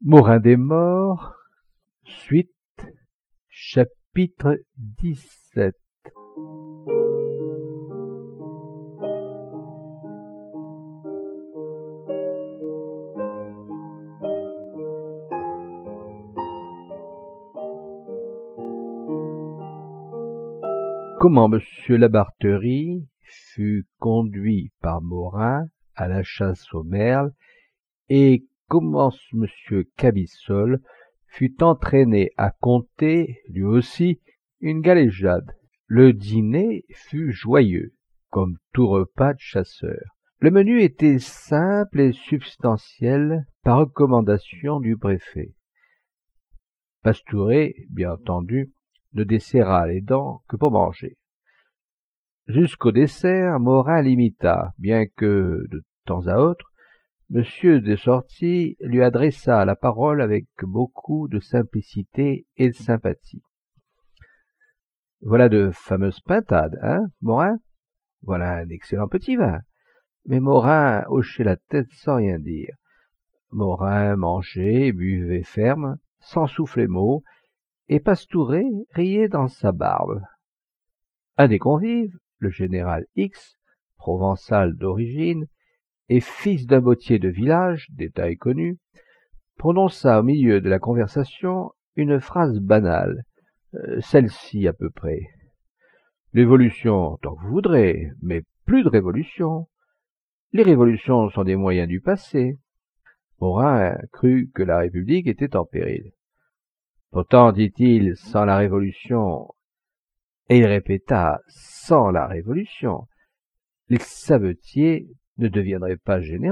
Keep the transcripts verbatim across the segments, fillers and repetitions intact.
Morin des morts, suite, chapitre dix-sept. Comment Monsieur Labartherie fut conduit par Morin à la chasse aux merles, et comment Monsieur Cabissol fut entraîné à compter, lui aussi, une galéjade. Le dîner fut joyeux, comme tout repas de chasseur. Le menu était simple et substantiel par recommandation du préfet. Pastouré, bien entendu, ne desserra les dents que pour manger. Jusqu'au dessert, Morin l'imita, bien que, de temps à autre, Monsieur de Sortie lui adressa la parole avec beaucoup de simplicité et de sympathie. « Voilà de fameuses pintades, hein, Morin ? Voilà un excellent petit vin. » Mais Morin hochait la tête sans rien dire. Morin mangeait, buvait ferme, sans souffler mot, et Pastouré riait dans sa barbe. Un des convives, le général X, provençal d'origine, et fils d'un bottier de village, détail connu, prononça au milieu de la conversation une phrase banale, euh, celle-ci à peu près. « L'évolution, tant que vous voudrez, mais plus de révolution. Les révolutions sont des moyens du passé. » Morin crut que la République était en péril. « Pourtant, dit-il, sans la Révolution, et il répéta, sans la Révolution, les savetiers ne deviendraient pas généraux. »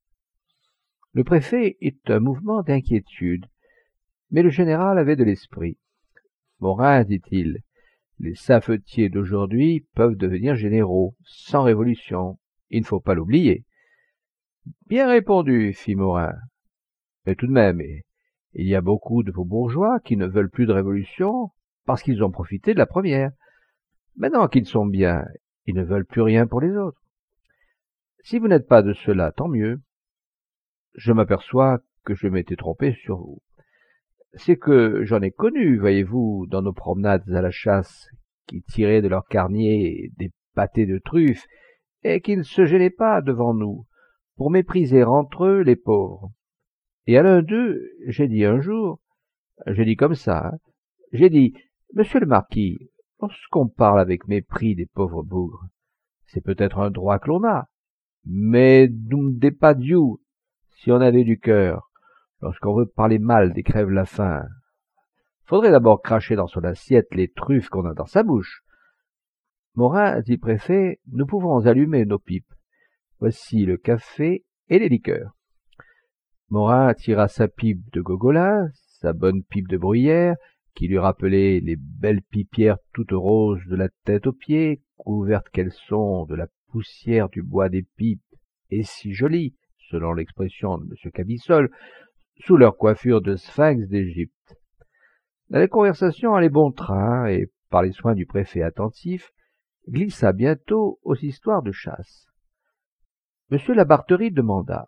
Le préfet eut un mouvement d'inquiétude, mais le général avait de l'esprit. « Morin, dit-il, les savetiers d'aujourd'hui peuvent devenir généraux, sans révolution. Il ne faut pas l'oublier. »« Bien répondu, fit Morin. Mais tout de même, il y a beaucoup de vos bourgeois qui ne veulent plus de révolution parce qu'ils ont profité de la première. Maintenant qu'ils sont bien, ils ne veulent plus rien pour les autres. Si vous n'êtes pas de cela, tant mieux. Je m'aperçois que je m'étais trompé sur vous. C'est que j'en ai connu, voyez-vous, dans nos promenades à la chasse, qui tiraient de leur carnier des pâtés de truffes et qui ne se gênaient pas devant nous pour mépriser entre eux les pauvres. Et à l'un d'eux, j'ai dit un jour, j'ai dit comme ça, hein, j'ai dit, monsieur le marquis, lorsqu'on parle avec mépris des pauvres bougres, c'est peut-être un droit que l'on a, mais nous ne pas Dieu, si on avait du cœur, lorsqu'on veut parler mal des crèves-la-faim, faudrait d'abord cracher dans son assiette les truffes qu'on a dans sa bouche. Morin, dit le préfet, nous pouvons allumer nos pipes. Voici le café et les liqueurs. Morin tira sa pipe de Gogolin, sa bonne pipe de bruyère, qui lui rappelait les belles pipières toutes roses de la tête aux pieds, couvertes qu'elles sont de la poussière du bois des pipes, et si jolies, selon l'expression de M. Cabissol, sous leur coiffure de sphinx d'Égypte. La conversation allait bon train, et, par les soins du préfet attentif, glissa bientôt aux histoires de chasse. M. Labartherie demanda.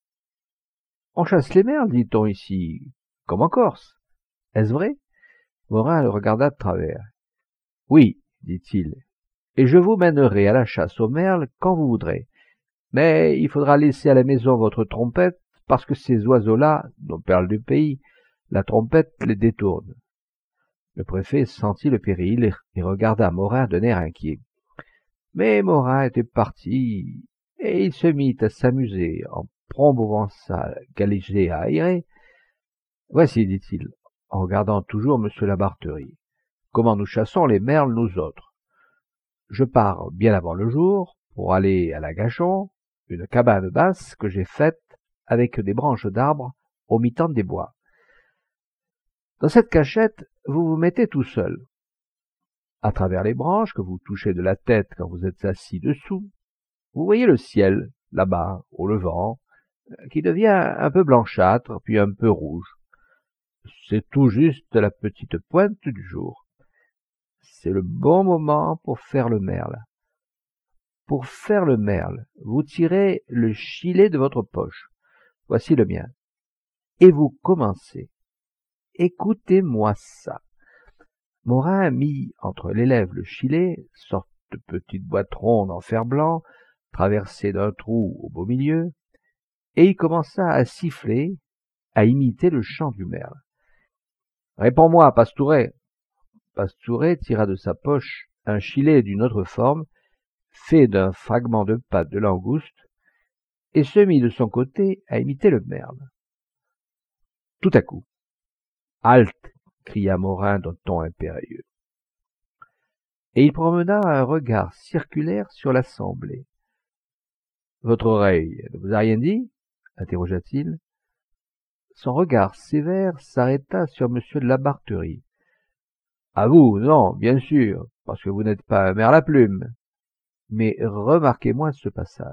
« On chasse les merles, dit-on ici, comme en Corse. Est-ce vrai ?» Morin le regarda de travers. « Oui, dit-il, et je vous mènerai à la chasse aux merles quand vous voudrez. Mais il faudra laisser à la maison votre trompette, parce que ces oiseaux-là, nos perles du pays, la trompette les détourne. » Le préfet sentit le péril et regarda Morin d'un air inquiet. Mais Morin était parti, et il se mit à s'amuser en promouvant sa galéjée à aérer. « Voici, dit-il, en regardant toujours M. Labartherie, comment nous chassons les merles, nous autres. Je pars bien avant le jour pour aller à la Gachon, une cabane basse que j'ai faite avec des branches d'arbres au mi-temps des bois. Dans cette cachette, vous vous mettez tout seul. À travers les branches que vous touchez de la tête quand vous êtes assis dessous, vous voyez le ciel, là-bas, au levant, qui devient un peu blanchâtre, puis un peu rouge. C'est tout juste la petite pointe du jour. C'est le bon moment pour faire le merle. Pour faire le merle, vous tirez le gilet de votre poche. Voici le mien. et vous commencez. Écoutez-moi ça. Morin mit entre les lèvres le chilet, sorte de petite boîte ronde en fer-blanc, traversée d'un trou au beau milieu, et il commença à siffler, à imiter le chant du merle. « Réponds-moi, Pastouret !» Pastouret tira de sa poche un chilet d'une autre forme, fait d'un fragment de pâte de langouste, et se mit de son côté à imiter le merle. Tout à coup, « Halte !» cria Morin d'un ton impérieux. Et il promena un regard circulaire sur l'assemblée. « Votre oreille ne vous a rien dit ?» interrogea-t-il. Son regard sévère s'arrêta sur monsieur de la Bartherie. « À vous, non, bien sûr, parce que vous n'êtes pas un merle à plume. Mais remarquez-moi ce passage. »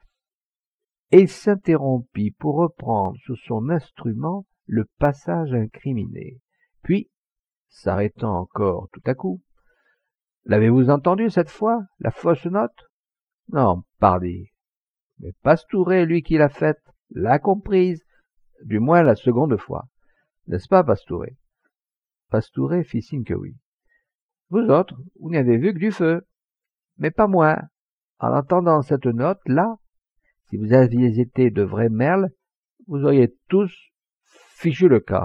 Et il s'interrompit pour reprendre sur son instrument le passage incriminé. Puis, s'arrêtant encore tout à coup, « L'avez-vous entendu cette fois, la fausse note ? Non, pardi. Mais Pastouret, lui qui l'a faite, l'a comprise, du moins la seconde fois. N'est-ce pas, Pastouret ?» Pastouret fit signe que oui. « Vous autres, vous n'avez vu que du feu. Mais pas moi. En entendant cette note-là, si vous aviez été de vrais merles, vous auriez tous fichu le camp. »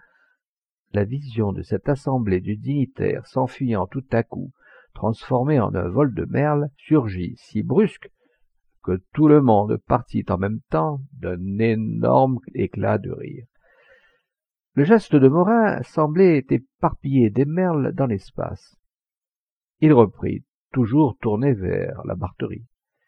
La vision de cette assemblée de dignitaires s'enfuyant tout à coup, transformée en un vol de merles, surgit si brusque que tout le monde partit en même temps d'un énorme éclat de rire. Le geste de Morin semblait éparpiller des merles dans l'espace. Il reprit, toujours tourné vers la Bartherie.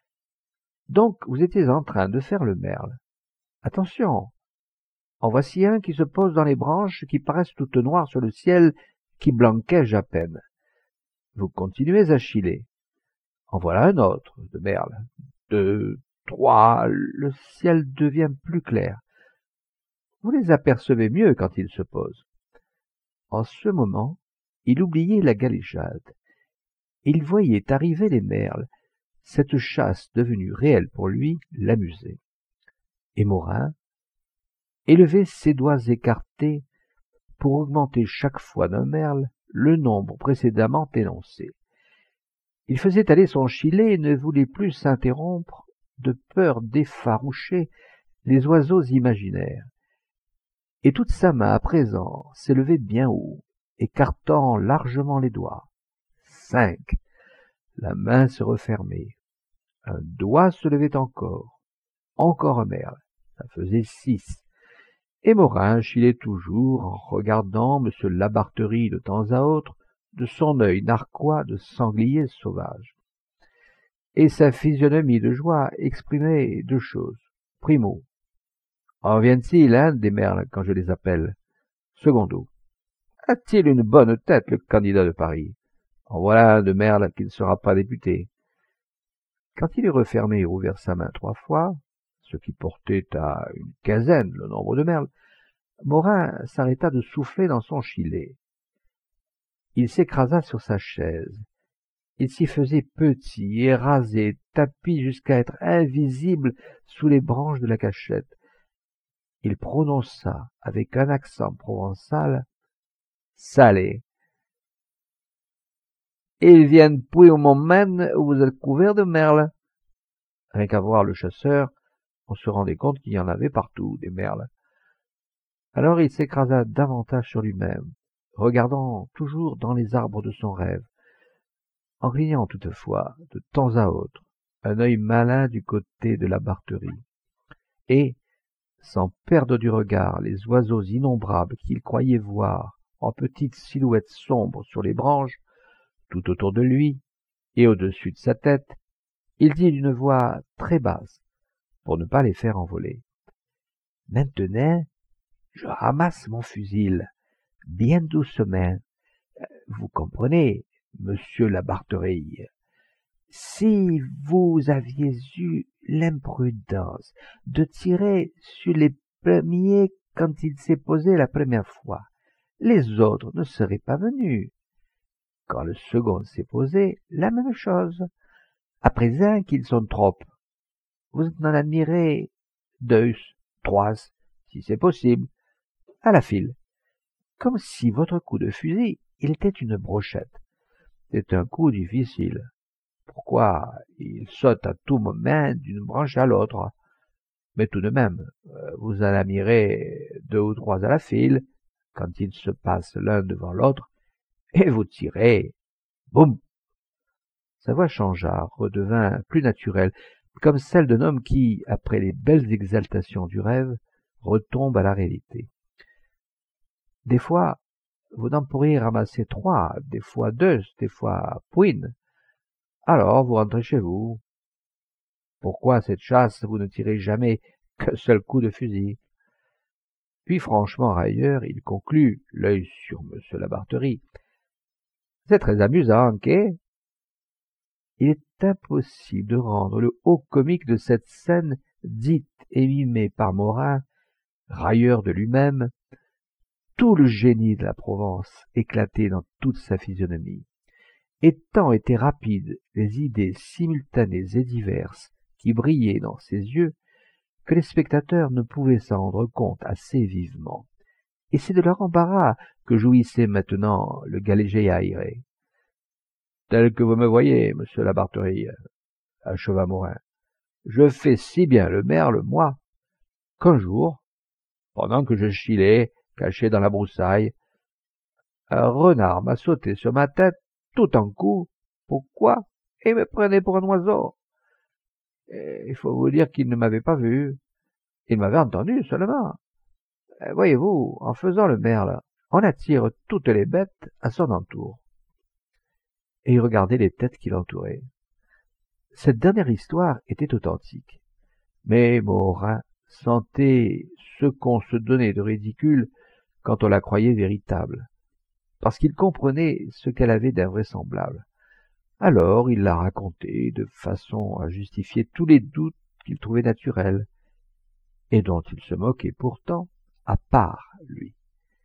« Donc vous étiez en train de faire le merle. Attention, en voici un qui se pose dans les branches qui paraissent toutes noires sur le ciel qui blanquège à peine. Vous continuez à chiller. En voilà un autre, de merle. Deux, trois, le ciel devient plus clair. Vous les apercevez mieux quand ils se posent. » En ce moment, il oubliait la galéjade. Il voyait arriver les merles. Cette chasse devenue réelle pour lui l'amusait. Et Morin élevait ses doigts écartés pour augmenter chaque fois d'un merle le nombre précédemment énoncé. Il faisait aller son chilet et ne voulait plus s'interrompre de peur d'effaroucher les oiseaux imaginaires. Et toute sa main à présent s'élevait bien haut, écartant largement les doigts. Cinq. La main se refermait. Un doigt se levait encore. Encore un merle. Ça faisait six. Et Morin chillait toujours en regardant monsieur Labartherie de temps à autre de son œil narquois de sanglier sauvage. Et sa physionomie de joie exprimait deux choses. Primo, en viennent-ils, hein, des merles, quand je les appelle? Secondo, a-t-il une bonne tête, le candidat de Paris? En voilà un de merle qui ne sera pas député. Quand il eut refermé et ouvert sa main trois fois, ce qui portait à une quinzaine le nombre de merles, Morin s'arrêta de souffler dans son chilet. Il s'écrasa sur sa chaise. Il s'y faisait petit, érasé, tapi jusqu'à être invisible sous les branches de la cachette. Il prononça avec un accent provençal « Salé ». Ils viennent puis au moment où vous êtes couvert de merles. Rien qu'à voir le chasseur, on se rendait compte qu'il y en avait partout, des merles. Alors il s'écrasa davantage sur lui-même, regardant toujours dans les arbres de son rêve, en clignant toutefois, de temps à autre, un œil malin du côté de la Bartherie. Et, sans perdre du regard les oiseaux innombrables qu'il croyait voir en petites silhouettes sombres sur les branches, tout autour de lui et au-dessus de sa tête, il dit d'une voix très basse, pour ne pas les faire envoler. « Maintenant, je ramasse mon fusil, bien doucement. Vous comprenez, monsieur Labartherie. Si vous aviez eu l'imprudence de tirer sur les premiers quand il s'est posé la première fois, les autres ne seraient pas venus. Quand le second s'est posé, la même chose. À présent qu'ils sont trop, vous en admirez deux, trois, si c'est possible, à la file, comme si votre coup de fusil, il était une brochette. C'est un coup difficile. Pourquoi, il saute à tout moment d'une branche à l'autre. Mais tout de même, vous en admirez deux ou trois à la file, quand ils se passent l'un devant l'autre, et vous tirez, boum! Sa voix changea, redevint plus naturelle, comme celle d'un homme qui, après les belles exaltations du rêve, retombe à la réalité. Des fois, vous n'en pourriez ramasser trois, des fois deux, des fois point. Alors vous rentrez chez vous. Pourquoi cette chasse vous ne tirez jamais qu'un seul coup de fusil? Puis franchement railleur, il conclut, l'œil sur Monsieur Labarthéry. C'est très amusant, qu'est? Il est impossible de rendre le haut comique de cette scène dite et mimée par Morin, railleur de lui-même, tout le génie de la Provence éclaté dans toute sa physionomie. Et tant étaient rapides les idées simultanées et diverses qui brillaient dans ses yeux, que les spectateurs ne pouvaient s'en rendre compte assez vivement. Et c'est de leur embarras que jouissait maintenant le galéger aéré. Tel que vous me voyez, monsieur Labarthéry, acheva Morin, je fais si bien le merle, moi, qu'un jour, pendant que je chillais, caché dans la broussaille, un renard m'a sauté sur ma tête tout en coup. Pourquoi? Et me prenait pour un oiseau. Et il faut vous dire qu'il ne m'avait pas vu. Il m'avait entendu seulement. Et voyez-vous, en faisant le merle, on attire toutes les bêtes à son entour. Et il regardait les têtes qui l'entouraient. Cette dernière histoire était authentique. Mais Morin sentait ce qu'on se donnait de ridicule quand on la croyait véritable, parce qu'il comprenait ce qu'elle avait d'invraisemblable. Alors il la racontait de façon à justifier tous les doutes qu'il trouvait naturels, et dont il se moquait pourtant, à part lui.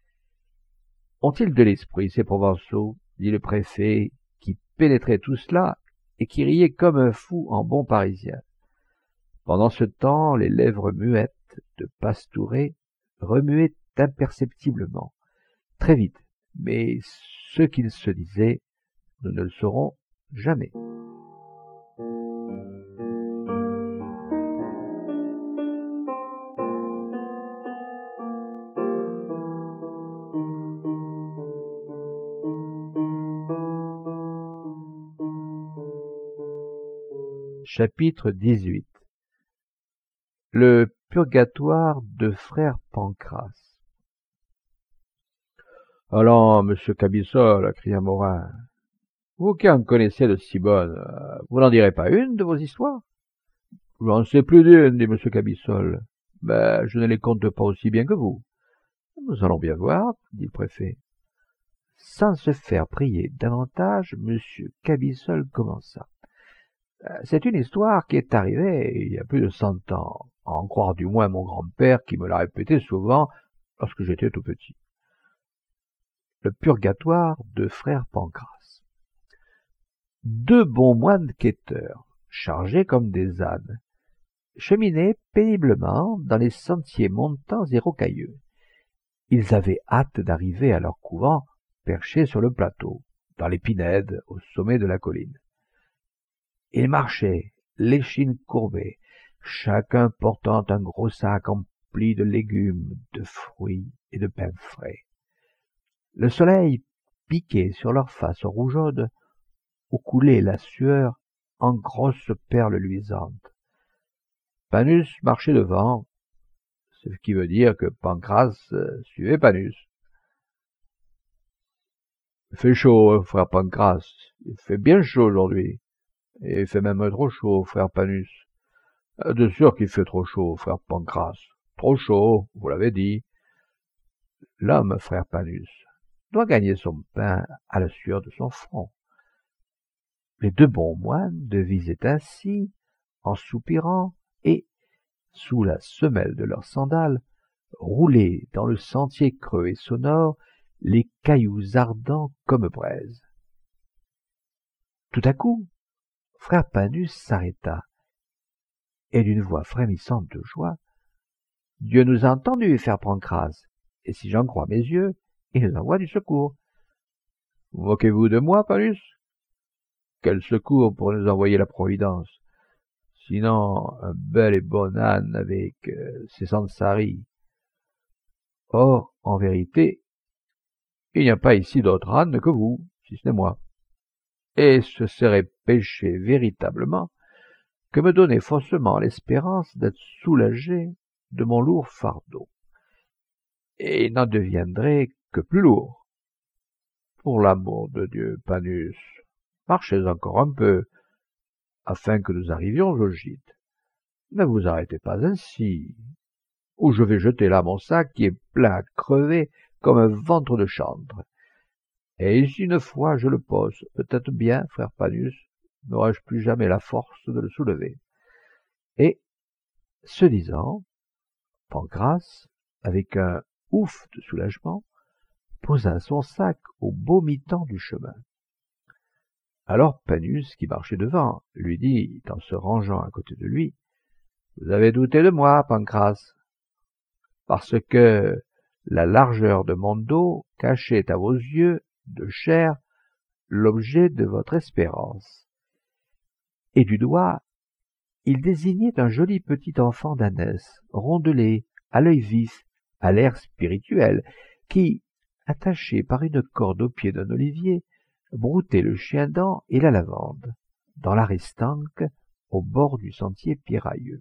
Ont-ils de l'esprit, ces Provençaux? Dit le préfet, qui pénétrait tout cela, et qui riait comme un fou en bon parisien. Pendant ce temps, les lèvres muettes de Pastouret remuaient imperceptiblement, très vite, mais ce qu'il se disait, nous ne le saurons jamais. Chapitre dix-huit. Le purgatoire de frère Pancras. Allons, monsieur Cabissol, cria Morin, vous qui en connaissez de si bonnes, vous n'en direz pas une de vos histoires? J'en sais plus d'une, dit monsieur Cabissol. Ben, je ne les compte pas aussi bien que vous. Nous allons bien voir, dit le préfet. Sans se faire prier davantage, monsieur Cabissol commença. C'est une histoire qui est arrivée il y a plus de cent ans, à en croire du moins mon grand-père qui me l'a répété souvent lorsque j'étais tout petit. Le purgatoire de frère Pancras. Deux bons moines quêteurs, chargés comme des ânes, cheminaient péniblement dans les sentiers montants et rocailleux. Ils avaient hâte d'arriver à leur couvent perché sur le plateau, dans les pinèdes, au sommet de la colline. Ils marchaient, l'échine courbée, chacun portant un gros sac empli de légumes, de fruits et de pain frais. Le soleil piquait sur leurs faces rougeaudes, où coulait la sueur en grosses perles luisantes. Panus marchait devant, ce qui veut dire que Pancras suivait Panus. « Il fait chaud, frère Pancras, il fait bien chaud aujourd'hui. Et il fait même trop chaud, frère Panus. De sûr qu'il fait trop chaud, frère Pancras. Trop chaud, vous l'avez dit. L'homme, frère Panus, doit gagner son pain à la sueur de son front. » Les deux bons moines devisaient ainsi, en soupirant, et, sous la semelle de leurs sandales, roulaient dans le sentier creux et sonore les cailloux ardents comme braise. Tout à coup, frère Panus s'arrêta, et d'une voix frémissante de joie, Dieu nous a entendus, faire Pancrace, et si j'en crois mes yeux, il nous envoie du secours. Vous moquez-vous de moi, Panus? Quel secours pour nous envoyer la Providence? Sinon, un bel et bon âne avec euh, ses Sansari. Or, en vérité, il n'y a pas ici d'autre âne que vous, si ce n'est moi. Et ce serait pécher véritablement que me donner faussement l'espérance d'être soulagé de mon lourd fardeau. Et il n'en deviendrait que plus lourd. Pour l'amour de Dieu, Panus, marchez encore un peu, afin que nous arrivions au gîte. Ne vous arrêtez pas ainsi, ou je vais jeter là mon sac qui est plein à crever comme un ventre de chantre. Et si une fois je le pose, peut-être bien, frère Panus, n'aurai-je plus jamais la force de le soulever. Et, ce disant, Pancrace, avec un ouf de soulagement, posa son sac au beau mi-temps du chemin. Alors Panus, qui marchait devant, lui dit, en se rangeant à côté de lui, « Vous avez douté de moi, Pancrace, parce que la largeur de mon dos cachait à vos yeux de chair l'objet de votre espérance. » Et du doigt, il désignait un joli petit enfant d'ânesse, rondelé, à l'œil vif, à l'air spirituel, qui, attaché par une corde au pied d'un olivier, broutait le chien-dent et la lavande, dans la restanque, au bord du sentier pierrailleux.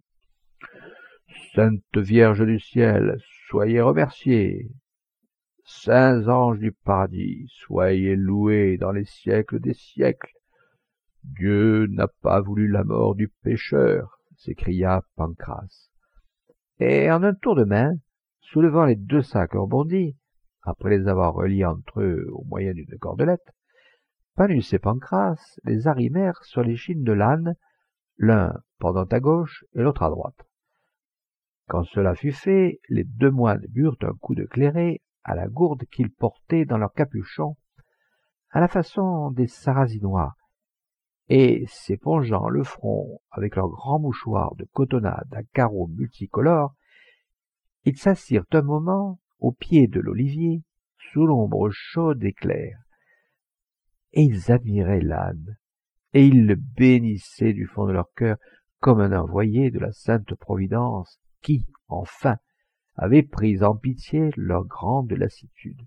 « Sainte Vierge du ciel, soyez remerciés. Saints anges du paradis, soyez loués dans les siècles des siècles. Dieu n'a pas voulu la mort du pécheur, s'écria Pancrace. Et en un tour de main, soulevant les deux sacs rebondis, après les avoir reliés entre eux au moyen d'une cordelette, Panus et Pancrace les arrimèrent sur l'échine de l'âne, l'un pendant à gauche et l'autre à droite. Quand cela fut fait, les deux moines burent un coup de clairet à la gourde qu'ils portaient dans leur capuchon, à la façon des Sarrasinois, et, s'épongeant le front avec leurs grands mouchoirs de cotonnade à carreaux multicolores, ils s'assirent un moment au pied de l'olivier, sous l'ombre chaude et claire. Et ils admiraient l'âne, et ils le bénissaient du fond de leur cœur comme un envoyé de la Sainte Providence qui, enfin, avait pris en pitié leur grande lassitude.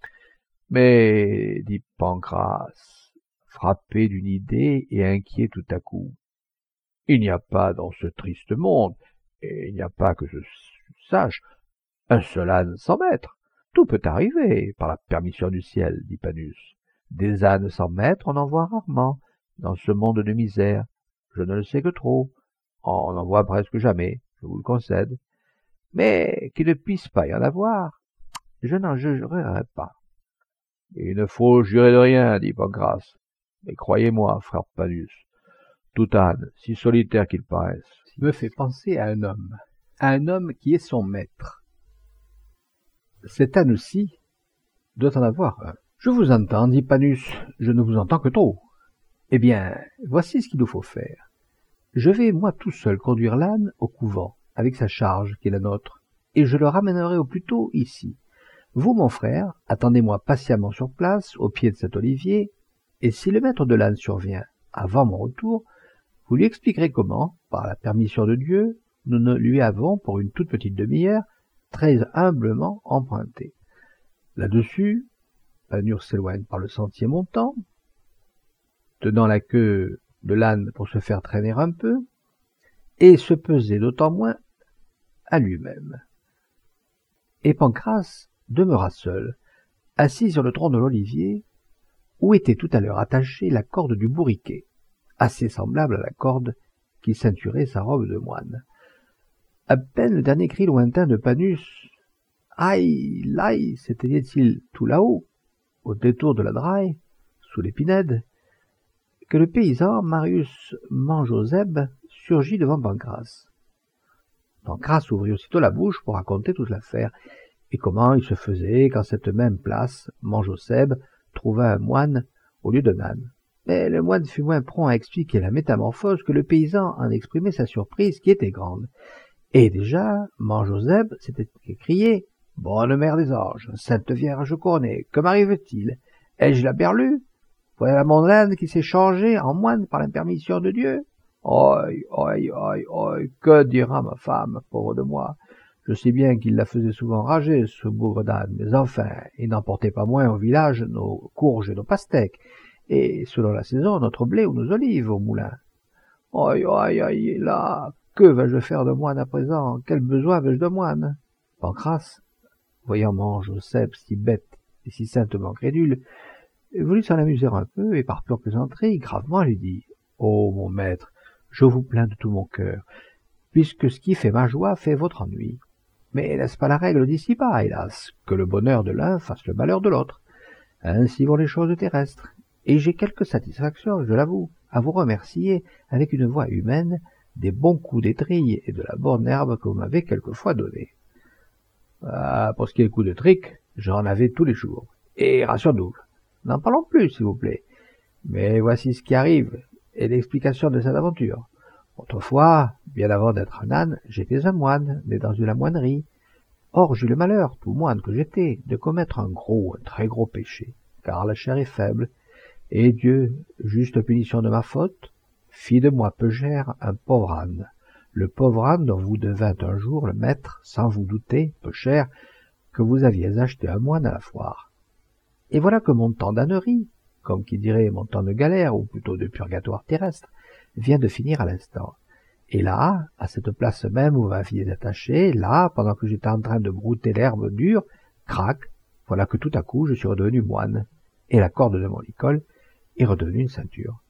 Mais, dit Pancrace, frappé d'une idée et inquiet tout à coup, il n'y a pas dans ce triste monde, et il n'y a pas que je sache, un seul âne sans maître. Tout peut arriver, par la permission du ciel, dit Panus. Des ânes sans maître, on en voit rarement, dans ce monde de misère. Je ne le sais que trop. On n'en voit presque jamais, je vous le concède. Mais qu'il ne puisse pas y en avoir, je n'en jurerai pas. Il ne faut jurer de rien, dit Pancrace. Mais croyez-moi, frère Panus, tout âne, si solitaire qu'il paraisse, me fait penser à un homme, à un homme qui est son maître. Cet âne-ci doit en avoir un. Je vous entends, dit Panus, je ne vous entends que trop. Eh bien, voici ce qu'il nous faut faire. Je vais, moi tout seul, conduire l'âne au couvent, avec sa charge qui est la nôtre, et je le ramènerai au plus tôt ici. Vous, mon frère, attendez-moi patiemment sur place, au pied de cet olivier, et si le maître de l'âne survient avant mon retour, vous lui expliquerez comment, par la permission de Dieu, nous ne lui avons, pour une toute petite demi-heure, très humblement emprunté. Là-dessus, Panurge s'éloigne par le sentier montant, tenant la queue de l'âne pour se faire traîner un peu, et se peser d'autant moins à lui-même. Et Pancrace demeura seul, assis sur le tronc de l'olivier, où était tout à l'heure attachée la corde du bourriquet, assez semblable à la corde qui ceinturait sa robe de moine. À peine le dernier cri lointain de Panus « Aïe, l'aïe !» s'éteignait-il tout là-haut, au détour de la Draille, sous l'épinède, que le paysan Marius Manjoseb surgit devant Pancrace. Pancrace ouvrit aussitôt la bouche pour raconter toute l'affaire, et comment il se faisait qu'en cette même place, Manjoseb trouva un moine au lieu d'un âne. Mais le moine fut moins prompt à expliquer la métamorphose que le paysan en exprimait sa surprise qui était grande. Et déjà, Manjoseb s'était écrié « Bonne mère des anges, sainte vierge couronnée, que m'arrive-t-il? Ai-je la berlue? Voilà mon âne qui s'est changé en moine par la permission de Dieu. Oi, oi, oi, oi, que dira ma femme, pauvre de moi? Je sais bien qu'il la faisait souvent rager, ce bougre d'âne, mais enfin, il n'emportait pas moins au village nos courges et nos pastèques, et, selon la saison, notre blé ou nos olives au moulin. Oi, oi, oi, là, que vais-je faire de moine à présent? Quel besoin vais-je de moine? Pancrace, voyant Manjoseb si bête et si saintement crédule, voulut s'en amuser un peu, et par pure plaisanterie, gravement lui dit « Oh, mon maître, je vous plains de tout mon cœur, puisque ce qui fait ma joie fait votre ennui. Mais n'est-ce pas la règle d'ici-bas, hélas, que le bonheur de l'un fasse le malheur de l'autre? Ainsi vont les choses terrestres, et j'ai quelque satisfaction, je l'avoue, à vous remercier, avec une voix humaine, des bons coups d'étrille et de la bonne herbe que vous m'avez quelquefois donnée. Ah, pour ce qui est le coup de trick, j'en avais tous les jours, et ration double. N'en parlons plus, s'il vous plaît. Mais voici ce qui arrive, et l'explication de cette aventure. Autrefois, bien avant d'être un âne, j'étais un moine, né dans une moinerie. Or, j'eus le malheur, tout moine que j'étais, de commettre un gros, un très gros péché, car la chair est faible, et Dieu, juste punition de ma faute, fit de moi peugère un pauvre âne. Le pauvre âne dont vous devîntes un jour le maître, sans vous douter, peu cher, que vous aviez acheté un moine à la foire. Et voilà que mon temps d'ânerie, comme qui dirait mon temps de galère, ou plutôt de purgatoire terrestre, vient de finir à l'instant. Et là, à cette place même où vous m'aviez attaché, là, pendant que j'étais en train de brouter l'herbe dure, crac, voilà que tout à coup je suis redevenu moine, et la corde de mon licol est redevenue une ceinture.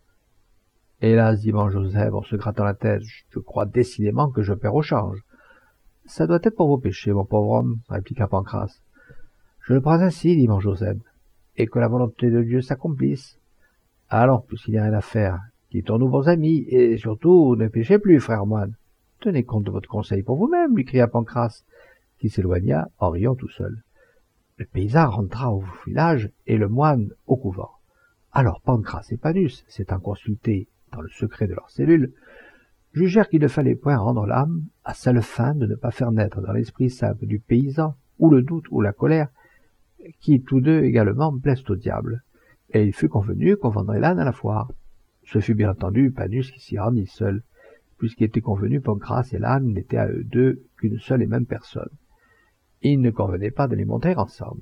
Hélas, dit Manjoseb en se grattant la tête, je crois décidément que je perds au change. Ça doit être pour vos péchés, mon pauvre homme, répliqua Pancrace. Je le prends ainsi, dit Manjoseb, et que la volonté de Dieu s'accomplisse. Allons, puisqu'il n'y a rien à faire, quittons-nous bons amis, et surtout, ne péchez plus, frère moine. Tenez compte de votre conseil pour vous-même, lui cria Pancrace, qui s'éloigna en riant tout seul. Le paysan rentra au village et le moine au couvent. Alors Pancrace et Panus, s'étant consultés dans le secret de leur cellule, jugèrent qu'il ne fallait point rendre l'âme à seule fin de ne pas faire naître dans l'esprit simple du paysan ou le doute ou la colère, qui tous deux également plaisent au diable, et il fut convenu qu'on vendrait l'âne à la foire. Ce fut bien entendu Panus qui s'y rendit seul, puisqu'il était convenu Pancrace et l'âne n'étaient à eux deux qu'une seule et même personne. Il ne convenait pas de les monter ensemble.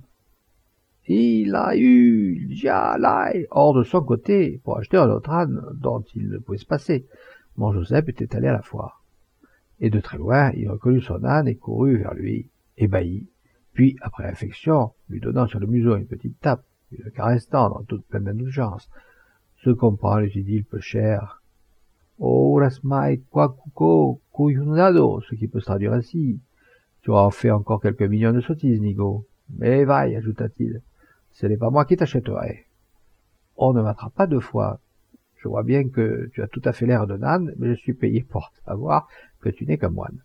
Il a eu Jalai hors de son côté pour acheter un autre âne dont il ne pouvait se passer. Manjoseb était allé à la foire. Et de très loin, il reconnut son âne et courut vers lui, ébahi, puis, après affection, lui donnant sur le museau une petite tape, lui le caressant dans toute pleine d'indulgence. Se comprend, lui dit il peu cher. Oh, rasmai quacuco cuyunado, ce qui peut se traduire ainsi. Tu auras fait encore quelques millions de sottises, Nigo. Mais vaille, ajouta-t-il, ce n'est pas moi qui t'achèterai. On ne m'attrape pas deux fois. Je vois bien que tu as tout à fait l'air d'un âne, mais je suis payé pour savoir que tu n'es qu'un moine.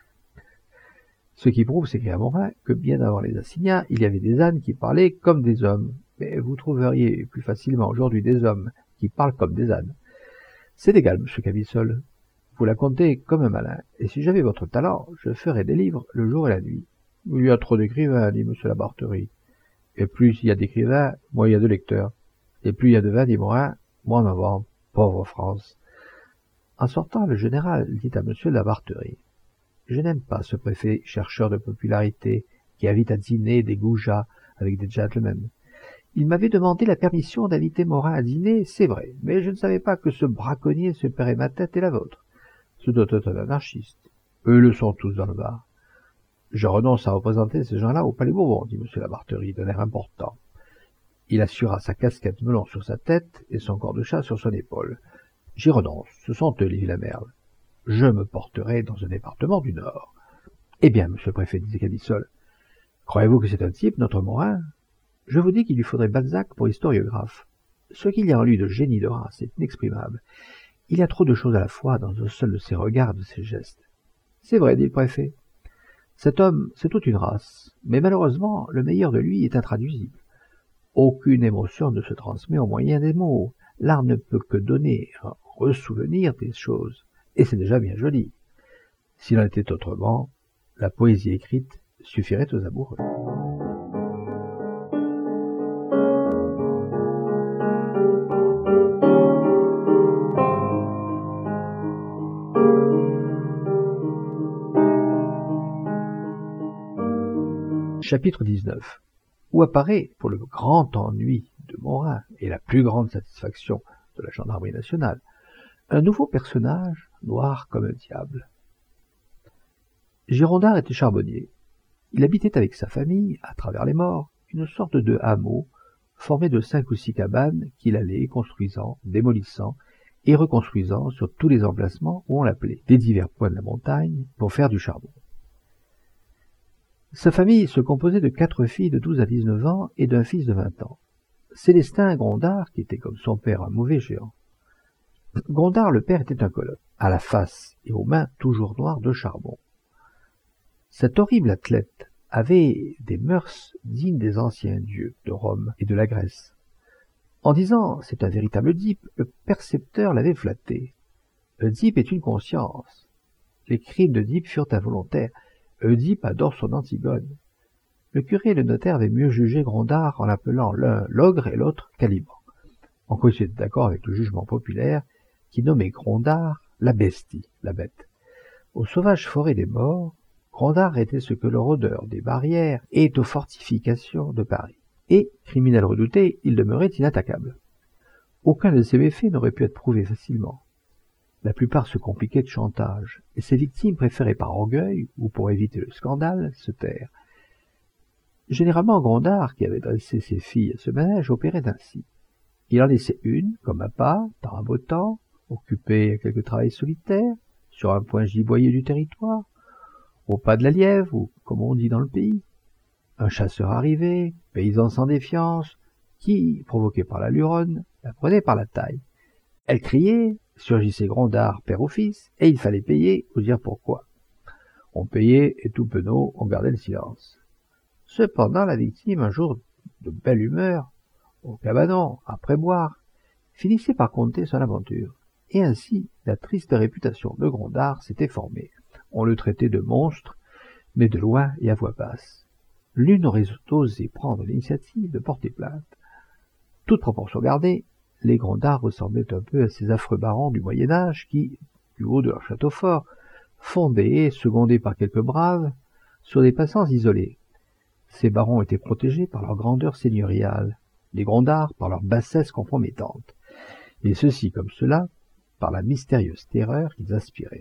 Ce qui prouve, s'écria Morin, que bien avant les assignats, il y avait des ânes qui parlaient comme des hommes. Mais vous trouveriez plus facilement aujourd'hui des hommes qui parlent comme des ânes. C'est égal, monsieur Camisole. Vous la comptez comme un malin, et si j'avais votre talent, je ferais des livres le jour et la nuit. Il y a trop d'écrivains, dit monsieur Labartherie. Et plus il y a d'écrivains, moins il y a de lecteurs. Et plus il y a de vin, dit Morin, moins on en vend. Pauvre France. En sortant, le général dit à monsieur Labartherie. Je n'aime pas ce préfet chercheur de popularité qui invite à dîner des goujats avec des gentlemen. Il m'avait demandé la permission d'inviter Morin à dîner, c'est vrai, mais je ne savais pas que ce braconnier se paierait ma tête et la vôtre. Ce doit être un anarchiste. Eux le sont tous dans le bar. Je renonce à représenter ces gens-là au Palais Bourbon, dit monsieur Labartherie d'un air important. Il assura sa casquette melon sur sa tête et son corps de chat sur son épaule. J'y renonce, ce sont eux les vilains merdes. Je me porterai dans un département du Nord. Eh bien, monsieur le préfet, disait Camisole, croyez-vous que c'est un type, notre Morin? Je vous dis qu'il lui faudrait Balzac pour historiographe. Ce qu'il y a en lui de génie de race est inexprimable. Il y a trop de choses à la fois dans un seul de ses regards et de ses gestes. C'est vrai, dit le préfet. Cet homme, c'est toute une race, mais malheureusement, le meilleur de lui est intraduisible. Aucune émotion ne se transmet au moyen des mots. L'art ne peut que donner un ressouvenir des choses, et c'est déjà bien joli. S'il en était autrement, la poésie écrite suffirait aux amoureux. Chapitre dix-neuf, où apparaît, pour le grand ennui de Morin et la plus grande satisfaction de la gendarmerie nationale, un nouveau personnage, noir comme un diable. Girondard était charbonnier. Il habitait avec sa famille, à travers les morts, une sorte de hameau formé de cinq ou six cabanes qu'il allait construisant, démolissant et reconstruisant sur tous les emplacements où on l'appelait, des divers points de la montagne, pour faire du charbon. Sa famille se composait de quatre filles de douze à dix-neuf ans et d'un fils de vingt ans. Célestin Grondard, qui était comme son père un mauvais géant. Grondard, le père, était un colosse, à la face et aux mains toujours noires de charbon. Cet horrible athlète avait des mœurs dignes des anciens dieux de Rome et de la Grèce. En disant « c'est un véritable Oedipe », le percepteur l'avait flatté. Oedipe est une conscience. Les crimes d'Oedipe furent involontaires. Oedipe adore son Antigone. Le curé et le notaire avaient mieux jugé Grondard en l'appelant l'un l'ogre et l'autre Caliban. En quoi ils étaient d'accord avec le jugement populaire qui nommait Grondard la bestie, la bête. Aux sauvages forêts des morts, Grondard était ce que le rôdeur des barrières est aux fortifications de Paris. Et, criminel redouté, il demeurait inattaquable. Aucun de ses méfaits n'aurait pu être prouvé facilement. La plupart se compliquaient de chantage, et ses victimes préféraient par orgueil, ou pour éviter le scandale, se taire. Généralement, Grondard, qui avait dressé ses filles à ce manège, opérait ainsi. Il en laissait une, comme appât, par un beau temps, occupée à quelque travail solitaire, sur un point giboyeux du territoire, au pas de la lièvre, ou comme on dit dans le pays. Un chasseur arrivé, paysan sans défiance, qui, provoqué par la luronne, la prenait par la taille. Elle criait, surgissait Grondard, père ou fils, et il fallait payer ou dire pourquoi. On payait, et tout penaud, on gardait le silence. Cependant, la victime, un jour de belle humeur, au cabanon, après boire, finissait par conter son aventure. Et ainsi, la triste réputation de Grondard s'était formée. On le traitait de monstre, mais de loin et à voix basse. L'une aurait osé prendre l'initiative de porter plainte. Toute proportion gardée, les Grondards ressemblaient un peu à ces affreux barons du Moyen-Âge qui, du haut de leur château fort, fondaient, secondés par quelques braves, sur des passants isolés. Ces barons étaient protégés par leur grandeur seigneuriale, les Grondards par leur bassesse compromettante, et ceux-ci comme ceux-là par la mystérieuse terreur qu'ils inspiraient.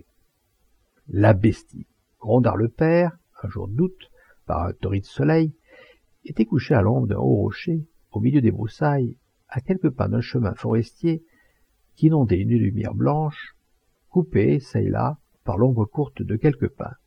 La bestie. Grondard le père, un jour d'août, par un torride soleil, était couché à l'ombre d'un haut rocher, au milieu des broussailles, à quelques pas d'un chemin forestier qu'inondait une lumière blanche, coupée, çà et là, par l'ombre courte de quelques pins.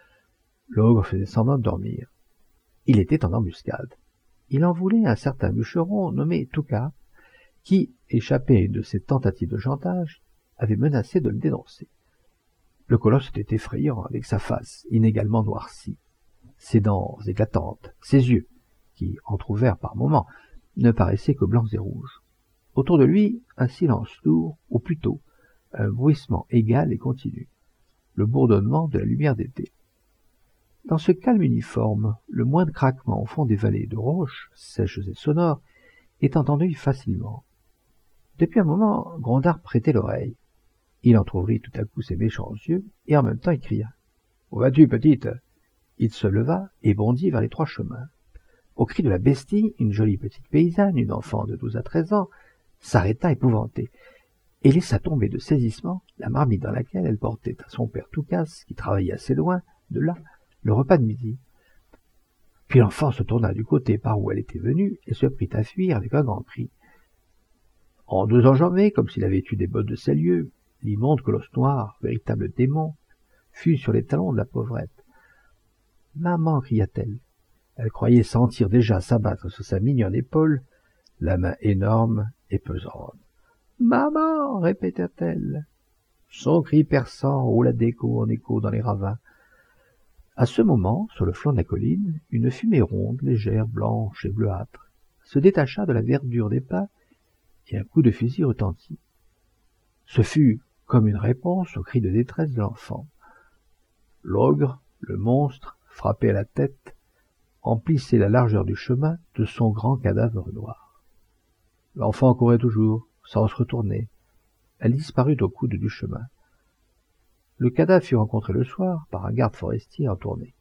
L'ogre faisait semblant de dormir. Il était en embuscade. Il en voulait un certain bûcheron nommé Touka, qui, échappé à une de ses tentatives de chantage, avait menacé de le dénoncer. Le colosse était effrayant, avec sa face inégalement noircie, ses dents éclatantes, ses yeux, qui, entr'ouverts par moments, ne paraissaient que blancs et rouges. Autour de lui, un silence lourd, ou plutôt, un bruissement égal et continu, le bourdonnement de la lumière d'été. Dans ce calme uniforme, le moindre craquement au fond des vallées de roches, sèches et sonores, est entendu facilement. Depuis un moment, Grondard prêtait l'oreille. Il entr'ouvrit tout à coup ses méchants yeux, et en même temps il cria « Où vas-tu, petite ?» Il se leva et bondit vers les trois chemins. Au cri de la bestie, une jolie petite paysanne, une enfant de douze à treize ans, s'arrêta épouvantée, et laissa tomber de saisissement la marmite dans laquelle elle portait à son père Toukas, qui travaillait assez loin, de là, le repas de midi. Puis l'enfant se tourna du côté par où elle était venue, et se prit à fuir avec un grand cri. En deux enjambées, comme s'il avait eu des bottes de ces lieux, l'immonde colosse noir, véritable démon, fut sur les talons de la pauvrette. « Maman » cria-t-elle. Elle croyait sentir déjà s'abattre sur sa mignonne épaule la main énorme et pesante. « Maman » répéta-t-elle. Son cri perçant roula d'écho en écho dans les ravins. À ce moment, sur le flanc de la colline, une fumée ronde, légère, blanche et bleuâtre, se détacha de la verdure des pins et un coup de fusil retentit. Ce fut comme une réponse au cri de détresse de l'enfant. L'ogre, le monstre, frappé à la tête, emplissait la largeur du chemin de son grand cadavre noir. L'enfant courait toujours, sans se retourner. Elle disparut au coude du chemin. Le cadavre fut rencontré le soir par un garde forestier en tournée.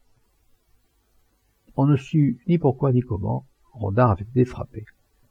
On ne sut ni pourquoi ni comment Rondard avait été frappé.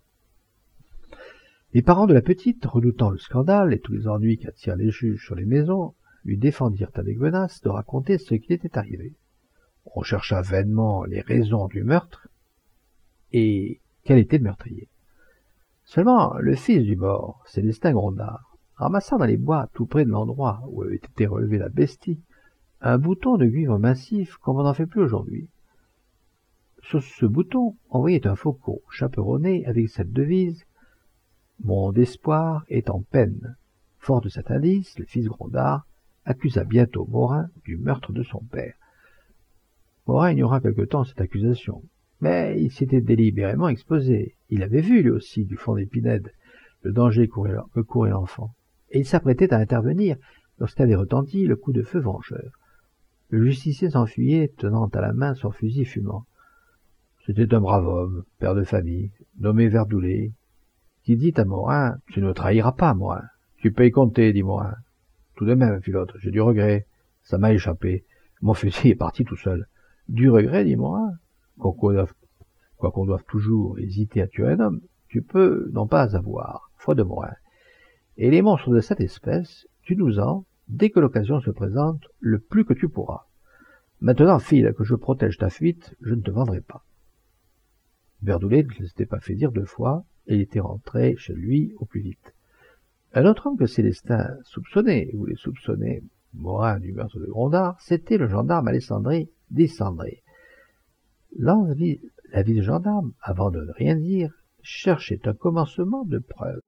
Les parents de la petite, redoutant le scandale et tous les ennuis qu'attirent les juges sur les maisons, lui défendirent avec menace de raconter ce qui était arrivé. On chercha vainement les raisons du meurtre et quel était le meurtrier. Seulement, le fils du mort, Célestin Grondard, ramassa dans les bois, tout près de l'endroit où avait été relevée la bestie, un bouton de cuivre massif comme on n'en fait plus aujourd'hui. Sur ce bouton, on voyait un faucon chaperonné avec cette devise « Mon espoir est en peine ». Fort de cet indice, le fils Grondard accusa bientôt Morin du meurtre de son père. Morin ignora quelque temps cette accusation, mais il s'était délibérément exposé. Il avait vu, lui aussi, du fond des Pinèdes, le danger que courait l'enfant, et il s'apprêtait à intervenir lorsqu'avait retenti le coup de feu vengeur. Le justicier s'enfuyait, tenant à la main son fusil fumant. C'était un brave homme, père de famille, nommé Verdoulé, qui dit à Morin « Tu ne trahiras pas, Morin. Tu peux y compter, dit Morin. Tout de même, fit l'autre, j'ai du regret. Ça m'a échappé. Mon fusil est parti tout seul. Du regret, dit Morin. Quoiqu'on doive, quoiqu'on doive toujours hésiter à tuer un homme, tu peux n'en pas avoir, foi de Morin. Et les monstres de cette espèce, tue-nous-en, dès que l'occasion se présente, le plus que tu pourras. Maintenant, file, que je protège ta fuite, je ne te vendrai pas. Verdoulé ne s'était pas fait dire deux fois, et il était rentré chez lui au plus vite. Un autre homme que Célestin soupçonnait, ou voulait soupçonner Morin du meurtre de Grondard, c'était le gendarme Alessandri Descendré. L'envie, la vie de gendarme, avant de ne rien dire, cherchait un commencement de preuve.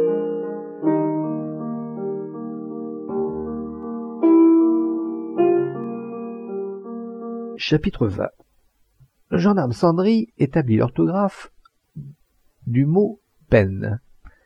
Chapitre vingt. Le gendarme Sandry établit l'orthographe du mot « peine ».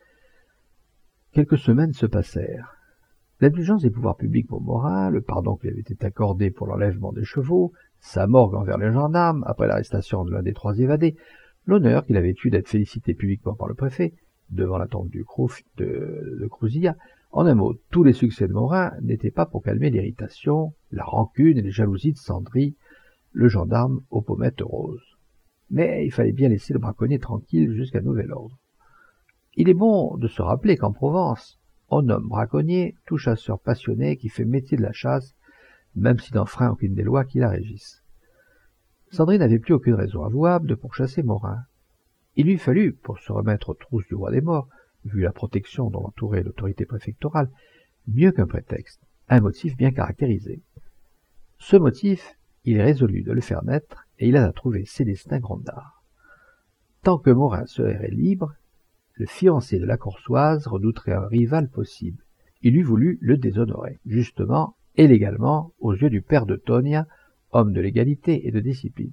Quelques semaines se passèrent. L'indulgence des pouvoirs publics pour Morin, le pardon qui avait été accordé pour l'enlèvement des chevaux, sa morgue envers les gendarmes après l'arrestation de l'un des trois évadés, l'honneur qu'il avait eu d'être félicité publiquement par le préfet, devant la tombe du Crouf, de, de Crouzillat. En un mot, tous les succès de Morin n'étaient pas pour calmer l'irritation, la rancune et les jalousies de Sandry, le gendarme aux pommettes roses. Mais il fallait bien laisser le braconnier tranquille jusqu'à nouvel ordre. Il est bon de se rappeler qu'en Provence, on nomme braconnier tout chasseur passionné qui fait métier de la chasse, même s'il n'enfreint aucune des lois qui la régissent. Sandry n'avait plus aucune raison avouable de pourchasser Morin. Il lui fallut, pour se remettre aux trousses du roi des morts, vu la protection dont l'entourait l'autorité préfectorale, mieux qu'un prétexte, un motif bien caractérisé. Ce motif, il résolut de le faire naître, et il alla trouver Célestin Grondard. Tant que Morin serait libre, le fiancé de la Corsoise redouterait un rival possible. Il eût voulu le déshonorer, justement et légalement, aux yeux du père de Tonia, homme de légalité et de discipline.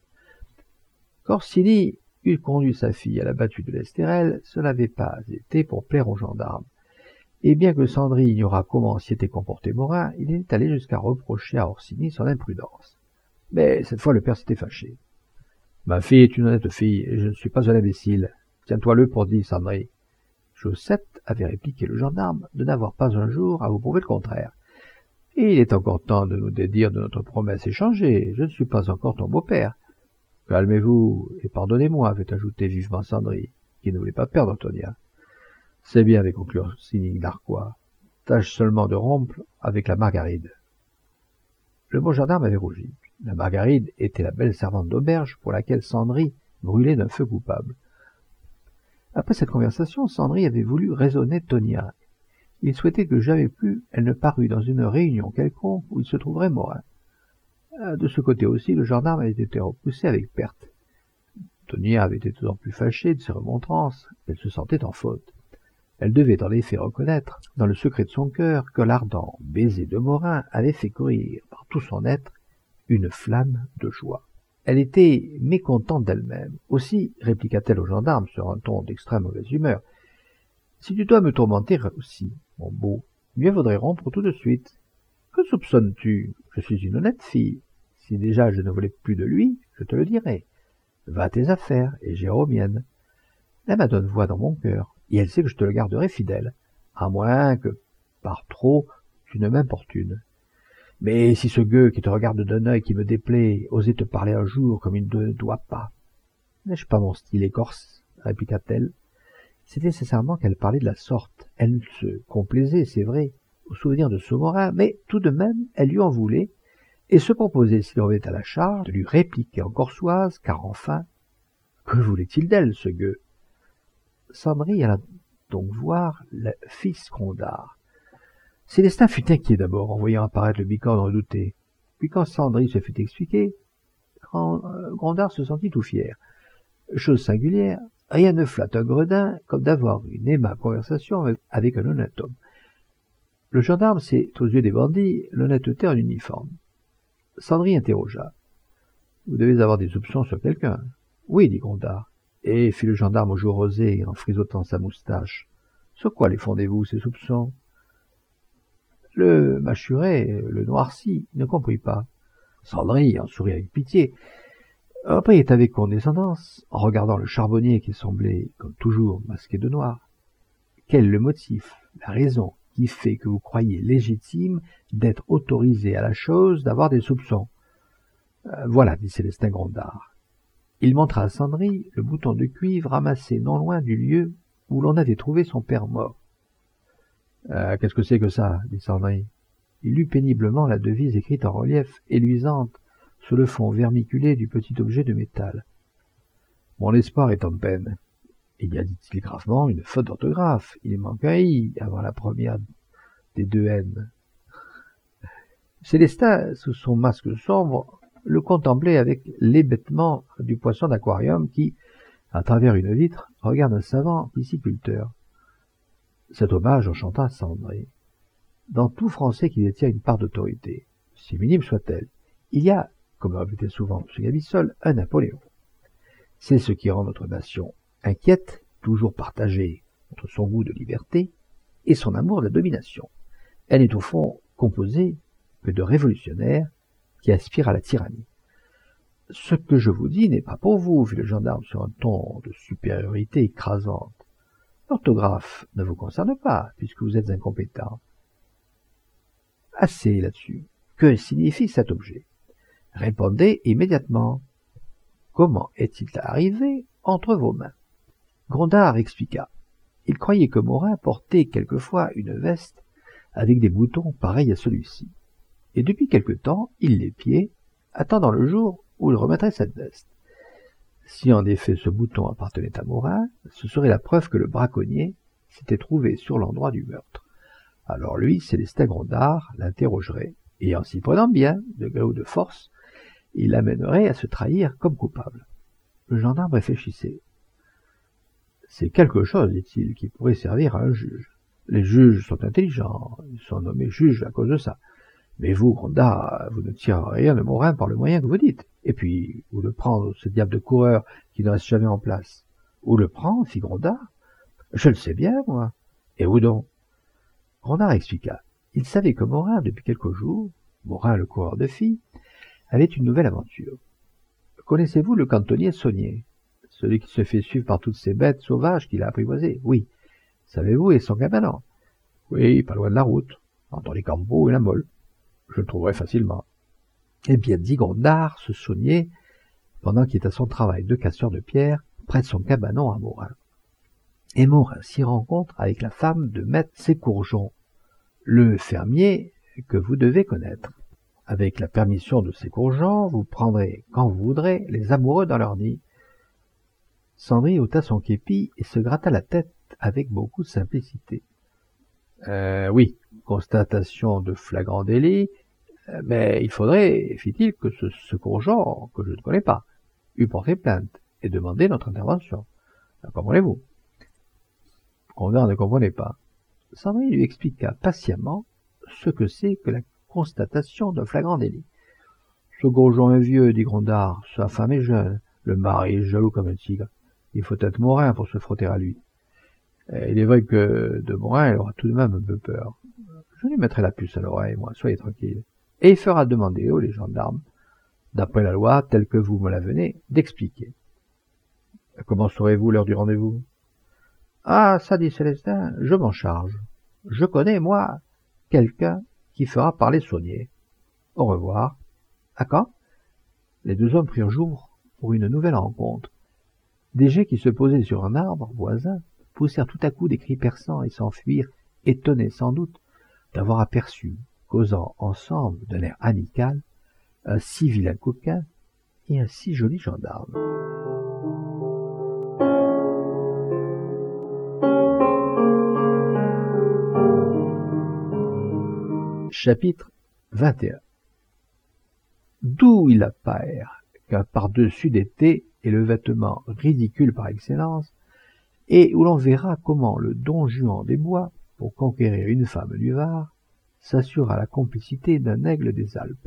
Corsini eût conduit sa fille à la battue de l'Estérel, ce n'avait pas été pour plaire aux gendarmes. Et bien que Sandry ignorât comment s'y était comporté Morin, il est allé jusqu'à reprocher à Orsini son imprudence. Mais cette fois le père s'était fâché. « Ma fille est une honnête fille, et je ne suis pas un imbécile. Tiens-toi-le pour dit Sandry. » Josette avait répliqué le gendarme de n'avoir pas un jour à vous prouver le contraire. « Il est encore temps de nous dédire de notre promesse échangée. Je ne suis pas encore ton beau-père. »« Calmez-vous et pardonnez-moi, » avait ajouté vivement Sandry, qui ne voulait pas perdre Tonia. « C'est bien, avait conclu Orsini narquois. Tâche seulement de rompre avec la Margaride. » Le beau gendarme avait rougi. La Margaride était la belle servante d'auberge pour laquelle Sandry brûlait d'un feu coupable. Après cette conversation, Sandry avait voulu raisonner Tonia. Il souhaitait que jamais plus elle ne parût dans une réunion quelconque où il se trouverait Morin. De ce côté aussi, le gendarme avait été repoussé avec perte. Tonia avait été d'autant plus fâchée de ses remontrances qu'elle se sentait en faute. Elle devait en effet reconnaître, dans le secret de son cœur, que l'ardent baiser de Morin avait fait courir par tout son être une flamme de joie. Elle était mécontente d'elle-même. Aussi, répliqua-t-elle au gendarme sur un ton d'extrême mauvaise humeur, « Si tu dois me tourmenter aussi, mon beau, mieux vaudrait rompre tout de suite. Que soupçonnes-tu? Je suis une honnête fille. Si déjà je ne voulais plus de lui, je te le dirais. Va à tes affaires, et j'irai aux miennes. La Madone voit dans mon cœur, et elle sait que je te le garderai fidèle, à moins que, par trop, tu ne m'importunes. Mais si ce gueux qui te regarde d'un œil qui me déplaît osait te parler un jour comme il ne doit pas. N'ai-je pas mon style écorce? Répliqua-t-elle. C'était sincèrement qu'elle parlait de la sorte. Elle se complaisait, c'est vrai, au souvenir de Saumorin, mais tout de même, elle lui en voulait, et se proposait, s'il revenait à la charge, de lui répliquer en corsoise, car enfin, que voulait-il d'elle, ce gueux? Sandry alla donc voir le fils Grondard. Célestin fut inquiet d'abord en voyant apparaître le bicorne redouté. Puis quand Sandry se fut expliqué, Grondard se sentit tout fier. Chose singulière, rien ne flatte un gredin comme d'avoir une aimable conversation avec un honnête homme. Le gendarme, c'est, aux yeux des bandits, l'honnêteté en uniforme. Sandry interrogea. « Vous devez avoir des soupçons sur quelqu'un. »« Oui, dit Grondard. » Et fit le gendarme au jour rosé en frisotant sa moustache. « Sur quoi les fondez-vous, ces soupçons ?» Le mâchuret, le noirci, ne comprit pas. Sandry en sourit avec pitié. Après, il est avec condescendance, en regardant le charbonnier qui semblait, comme toujours, masqué de noir. Quel est le motif, la raison, qui fait que vous croyez légitime d'être autorisé à la chose d'avoir des soupçons? euh, Voilà, dit Célestin Grondard. Il montra à Sandry le bouton de cuivre ramassé non loin du lieu où l'on avait trouvé son père mort. Euh, « Qu'est-ce que c'est que ça ?» dit Sandry. Il lut péniblement la devise écrite en relief et luisante sur le fond vermiculé du petit objet de métal. « Mon espoir est en peine. » Il y a, dit-il gravement, une faute d'orthographe. Il manque un i avant la première des deux n. Célestin, sous son masque sombre, le contemplait avec l'hébétement du poisson d'aquarium qui, à travers une vitre, regarde un savant pisciculteur. Cet hommage enchanta Sandry. Dans tout Français qui détient une part d'autorité, si minime soit-elle, il y a, comme le répétait souvent M. Gabissol, un Napoléon. C'est ce qui rend notre nation inquiète, toujours partagée entre son goût de liberté et son amour de la domination. Elle n'est au fond composée que de révolutionnaires qui aspirent à la tyrannie. Ce que je vous dis n'est pas pour vous, fit le gendarme sur un ton de supériorité écrasante. L'orthographe ne vous concerne pas, puisque vous êtes incompétent. Assez là-dessus. Que signifie cet objet? Répondez immédiatement. Comment est-il arrivé entre vos mains? Grondard expliqua. Il croyait que Morin portait quelquefois une veste avec des boutons pareils à celui-ci. Et depuis quelque temps, il l'épiait, attendant le jour où il remettrait cette veste. Si en effet ce bouton appartenait à Morin, ce serait la preuve que le braconnier s'était trouvé sur l'endroit du meurtre. Alors lui, Célestin Grondard, l'interrogerait, et en s'y prenant bien, de gré ou de force, il l'amènerait à se trahir comme coupable. Le gendarme réfléchissait. C'est quelque chose, dit-il, qui pourrait servir à un juge. Les juges sont intelligents, ils sont nommés juges à cause de ça. Mais vous, Grondard, vous ne tirerez rien de Morin par le moyen que vous dites. Et puis, où le prendre, ce diable de coureur qui ne reste jamais en place? Où le prendre, fit Grondard? Je le sais bien, moi. Et où donc? Grondard expliqua. Il savait que Morin, depuis quelques jours, Morin, le coureur de filles, avait une nouvelle aventure. Connaissez-vous le cantonnier Saunier? Celui qui se fait suivre par toutes ces bêtes sauvages qu'il a apprivoisées? Oui. Savez-vous, et son cabanon? Oui, pas loin de la route, entre les Campeaux et la Mole. Je le trouverai facilement. Eh bien, dit Grondard, ce Saunier, pendant qu'il est à son travail de casseur de pierre, près de son cabanon à Morin. Et Morin s'y rencontre avec la femme de maître Sécourgeon, le fermier que vous devez connaître. Avec la permission de Sécourgeon, vous prendrez, quand vous voudrez, les amoureux dans leur nid. Sandry ôta son képi et se gratta la tête avec beaucoup de simplicité. Euh, oui, constatation de flagrant délit, mais il faudrait, fit-il, que ce Sécourgeon, que je ne connais pas, eût porté plainte et demandé notre intervention. Comprenez-vous? Grondard ne comprenait pas. Sandry lui expliqua patiemment ce que c'est que la constatation d'un flagrant délit. Sécourgeon est vieux, dit Grondard, sa femme est jeune, le mari est jaloux comme un tigre. Il faut être Morin pour se frotter à lui. Et il est vrai que de Morin, il aura tout de même un peu peur. Je lui mettrai la puce à l'oreille, moi, soyez tranquille. Et il fera demander aux les gendarmes, d'après la loi, telle que vous me la venez, d'expliquer. Comment saurez-vous l'heure du rendez-vous? Ah, ça, dit Célestin, je m'en charge. Je connais, moi, quelqu'un qui fera parler Saunier. Au revoir. À quand? Les deux hommes prirent jour pour une nouvelle rencontre. Des geais qui se posaient sur un arbre voisin poussèrent tout à coup des cris perçants et s'enfuirent, étonnés sans doute d'avoir aperçu, causant ensemble d'un air amical, un si vilain coquin et un si joli gendarme. Chapitre vingt et un. D'où il apparaît qu'un pardessus d'été est le vêtement ridicule par excellence, et où l'on verra comment le don Juan des Bois, pour conquérir une femme du Var, s'assura la complicité d'un aigle des Alpes.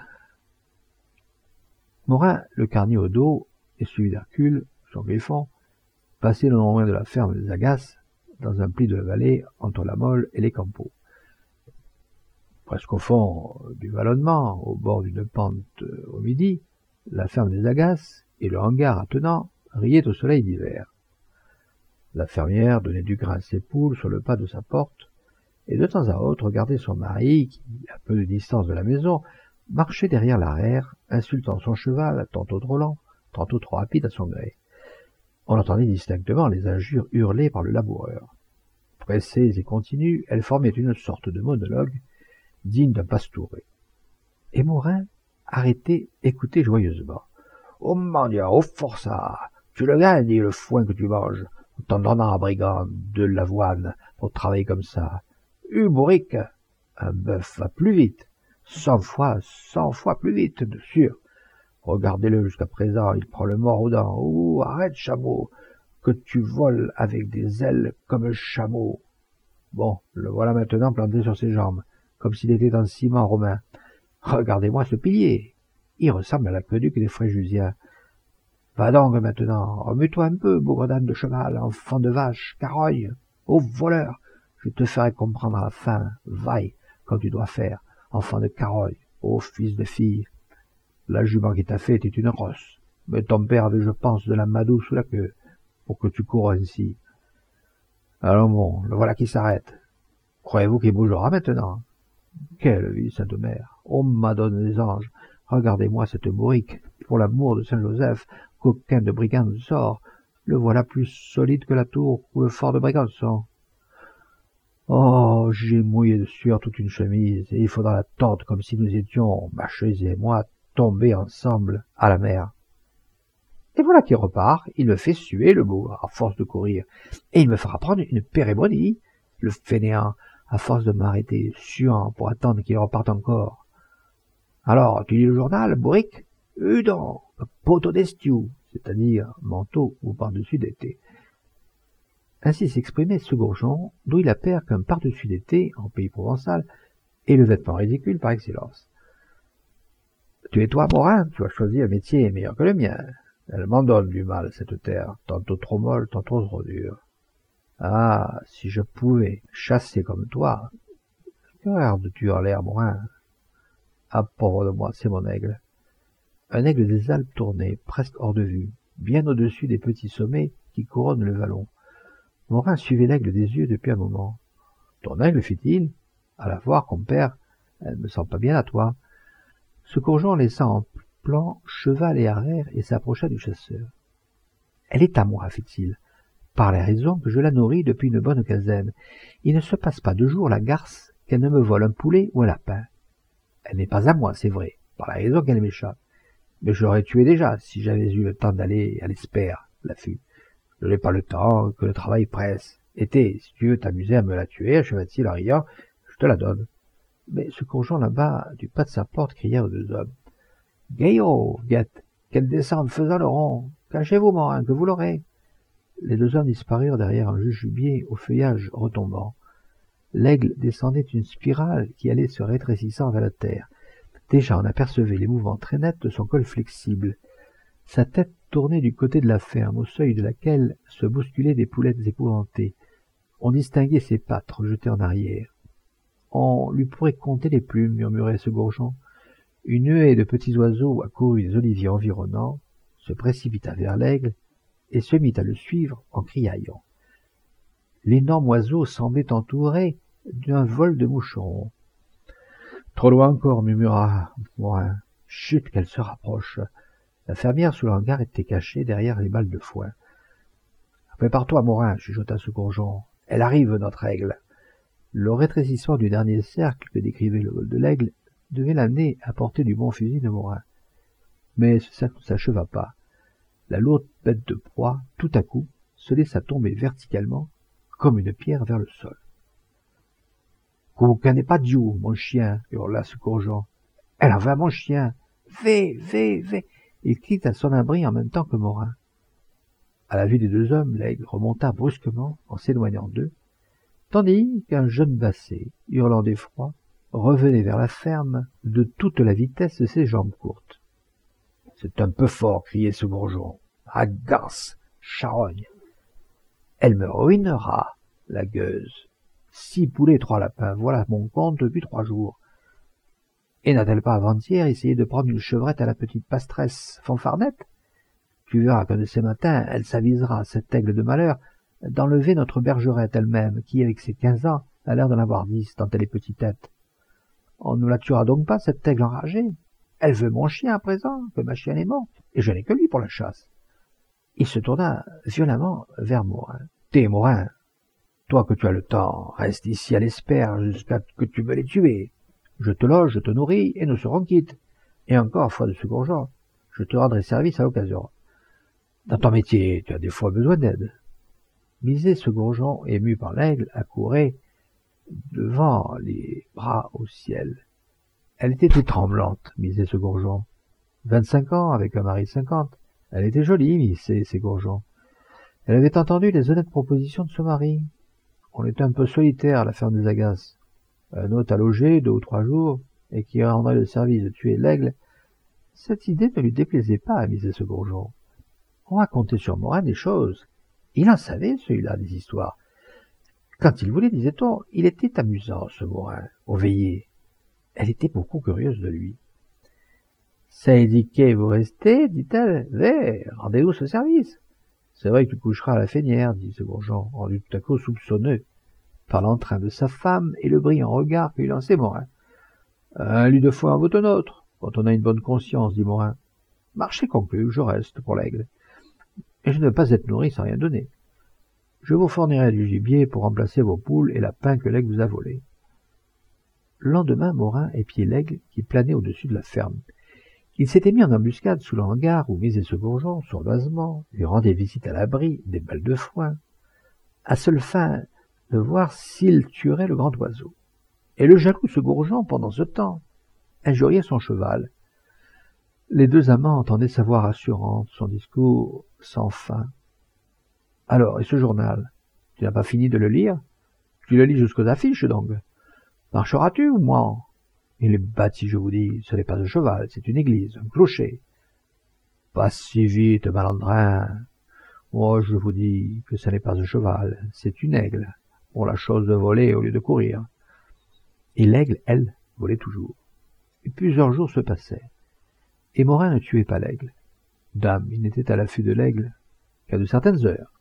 Morin, le carnier au dos, et suivi d'Hercule, son griffon, passait le non loin de la ferme des Agaces, dans un pli de la vallée entre la Mole et les Campos. Presque au fond du vallonnement, au bord d'une pente au midi, la ferme des Agaces et le hangar attenant riaient au soleil d'hiver. La fermière donnait du grain à ses poules sur le pas de sa porte, et de temps à autre regardait son mari, qui, à peu de distance de la maison, marchait derrière l'arrière, insultant son cheval, tantôt trop lent, tantôt trop rapide à son gré. On entendait distinctement les injures hurlées par le laboureur. Pressées et continues, elles formaient une sorte de monologue digne d'un pastouré. Et Morin, arrêté, écoutait joyeusement. « Oh mon Dieu, oh forçat, tu le gagnes, le foin que tu manges, en t'en donnant à brigand de l'avoine pour travailler comme ça. Humorique, un bœuf va plus vite, cent fois, cent fois plus vite, de sûr. Regardez-le jusqu'à présent, il prend le mort aux dents. Ouh, arrête, chameau, que tu voles avec des ailes comme un chameau. Bon, le voilà maintenant planté sur ses jambes, comme s'il était en ciment romain. Regardez-moi ce pilier, il ressemble à l'aqueduc des Fréjusiens. Va donc maintenant, remue-toi un peu, bougre d'âne de cheval, enfant de vache, carogne, ô voleur, je te ferai comprendre à la fin, vaille, comme tu dois faire, enfant de carogne, ô fils de fille. La jument qui t'a fait était une rosse, mais ton père avait, je pense, de la madoue sous la queue, pour que tu cours ainsi. Allons bon, le voilà qui s'arrête. Croyez-vous qu'il bougera maintenant? Quelle vie, Sainte Mère! Oh, Madone des anges! Regardez-moi cette bourrique, pour l'amour de Saint-Joseph, coquin de brigand de sort, le voilà plus solide que la tour ou le fort de Brégançon. Oh, j'ai mouillé de sueur toute une chemise, et il faudra la tordre comme si nous étions, ma chaise et moi, tombés ensemble à la mer. Et voilà qu'il repart, il me fait suer le bougre, à force de courir, et il me fera prendre une pérémonie, le fainéant, à force de m'arrêter, suant, pour attendre qu'il reparte encore. Alors, tu lis le journal, bourrique? Udon, poteau d'estiou, c'est-à-dire manteau ou par-dessus d'été. Ainsi s'exprimait ce Gourgeon, d'où il appert qu'un par-dessus d'été, en pays provençal, est le vêtement ridicule par excellence. Tu es toi, Morin, tu as choisi un métier meilleur que le mien. Elle m'en donne du mal, cette terre, tantôt trop molle, tantôt trop dure. Ah, si je pouvais chasser comme toi. Que regardes-tu en l'air, Morin? Ah, pauvre de moi, c'est mon aigle. Un aigle des Alpes tournait, presque hors de vue, bien au-dessus des petits sommets qui couronnent le vallon. Morin suivait l'aigle des yeux depuis un moment. Ton aigle, fit-il? À la voir, compère, elle me sent pas bien à toi. Ce Gourgeon laissa en plan cheval et arrière et s'approcha du chasseur. Elle est à moi, fit-il, par la raison que je la nourris depuis une bonne quinzaine. Il ne se passe pas deux jours la garce qu'elle ne me vole un poulet ou un lapin. Elle n'est pas à moi, c'est vrai, par la raison qu'elle m'échappe. Mais je l'aurais tuée déjà, si j'avais eu le temps d'aller à l'espère, l'affût. Je n'ai pas le temps, que le travail presse. Été, si tu veux t'amuser à me la tuer, acheva-t-il en riant, je te la donne. Mais ce Gourgeon là-bas, du pas de sa porte, cria aux deux hommes. Gaillot, guette, qu'elle descende faisant le rond. Cachez-vous, Morin, que vous l'aurez. Les deux hommes disparurent derrière un jujubier au feuillage retombant. L'aigle descendait une spirale qui allait se rétrécissant vers la terre. Déjà on apercevait les mouvements très nets de son col flexible. Sa tête tournait du côté de la ferme, au seuil de laquelle se bousculaient des poulettes épouvantées, On distinguait ses pattes rejetées en arrière. On lui pourrait compter les plumes, murmurait ce gourgeon. Une huée de petits oiseaux accourus des oliviers environnants, se précipita vers l'aigle et se mit à le suivre en criaillant. L'énorme oiseau semblait entouré d'un vol de moucherons. « Trop loin encore, murmura Morin. « Chut, qu'elle se rapproche !» La fermière sous le hangar était cachée derrière les balles de foin. « Prépare-toi, Morin, chuchota ce gourgeon. Elle arrive, notre aigle !» Le rétrécissement du dernier cercle que décrivait le vol de l'aigle devait l'amener à porter du bon fusil de Morin. Mais ce cercle ne s'acheva pas. La lourde bête de proie, tout à coup, se laissa tomber verticalement, comme une pierre vers le sol. « Qu'aucun n'est pas Dieu, mon chien !» hurla ce gourgeon. « Elle en va, mon chien ! Vé, vé, vé !» Il quitte à son abri en même temps que Morin. À la vue des deux hommes, l'aigle remonta brusquement en s'éloignant d'eux, tandis qu'un jeune basset, hurlant d'effroi, revenait vers la ferme de toute la vitesse de ses jambes courtes. « C'est un peu fort !» criait ce bourgeon. « Agace, charogne ! Elle me ruinera, la gueuse. Six poulets, trois lapins, voilà mon compte depuis trois jours. Et n'a-t-elle pas avant-hier essayé de prendre une chevrette à la petite pastresse fanfarnette? Tu verras qu'un de ces matins, elle s'avisera, cette aigle de malheur, d'enlever notre bergerette elle-même, qui, avec ses quinze ans, a l'air d'en avoir dix, tant elle est petitette. On ne la tuera donc pas, cette aigle enragée? Elle veut mon chien à présent, que ma chienne est morte, et je n'ai que lui pour la chasse. » Il se tourna violemment vers Morin. « T'es Morin, toi que tu as le temps, reste ici à l'espère jusqu'à que tu me l'aies tué. Je te loge, je te nourris, et nous serons quittes. Et encore, foi de ce gourgeon, je te rendrai service à l'occasion. Dans ton métier, tu as des fois besoin d'aide. » Misé ce gourgeon, ému par l'aigle, accourait devant les bras au ciel. Elle était toute tremblante, Misé ce gourgeon. Vingt-cinq ans, avec un mari de cinquante. Elle était jolie, Misé ces gourgeons. Elle avait entendu les honnêtes propositions de son mari. On était un peu solitaire à la ferme des Agaces. Un hôte à loger deux ou trois jours, et qui rendrait le service de tuer l'aigle. Cette idée ne lui déplaisait pas à Misé ce gourgeon. On racontait sur Morin des choses. Il en savait, celui-là, des histoires. Quand il voulait, disait-on, il était amusant, ce Morin, au veillées. Elle était beaucoup curieuse de lui. « Ça indiqué, vous restez, dit-elle. « Vé, rendez-vous ce service. »« C'est vrai que tu coucheras à la fénière, dit ce gourgeon, rendu tout à coup soupçonneux par l'entrain de sa femme et le brillant regard que lui lançait Morin. « Un lit de foin en vaut un autre, quand on a une bonne conscience, dit Morin. « Marché conclu, je reste pour l'aigle. Et je ne veux pas être nourri sans rien donner. Je vous fournirai du gibier pour remplacer vos poules et lapins que l'aigle vous a volés. » Le lendemain, Morin épiait l'aigle qui planait au-dessus de la ferme. Il s'était mis en embuscade sous le hangar où misait ce gourgeon, sournoisement, lui rendait visite à l'abri des balles de foin, à seule fin de voir s'il tuerait le grand oiseau. Et le jaloux ce gourgeon, pendant ce temps, injuriait son cheval. Les deux amants entendaient sa voix rassurante, son discours sans fin. « Alors, et ce journal, tu n'as pas fini de le lire? Tu le lis jusqu'aux affiches, donc. Marcheras-tu ou moi? Il est bâti, je vous dis, ce n'est pas un cheval, c'est une église, un clocher. »« Pas si vite, malandrin. Moi, je vous dis que ce n'est pas un cheval, c'est une aigle, pour la chose de voler au lieu de courir. » Et l'aigle, elle, volait toujours. Et plusieurs jours se passaient. Et Morin ne tuait pas l'aigle. Dame, il n'était à l'affût de l'aigle qu'à de certaines heures.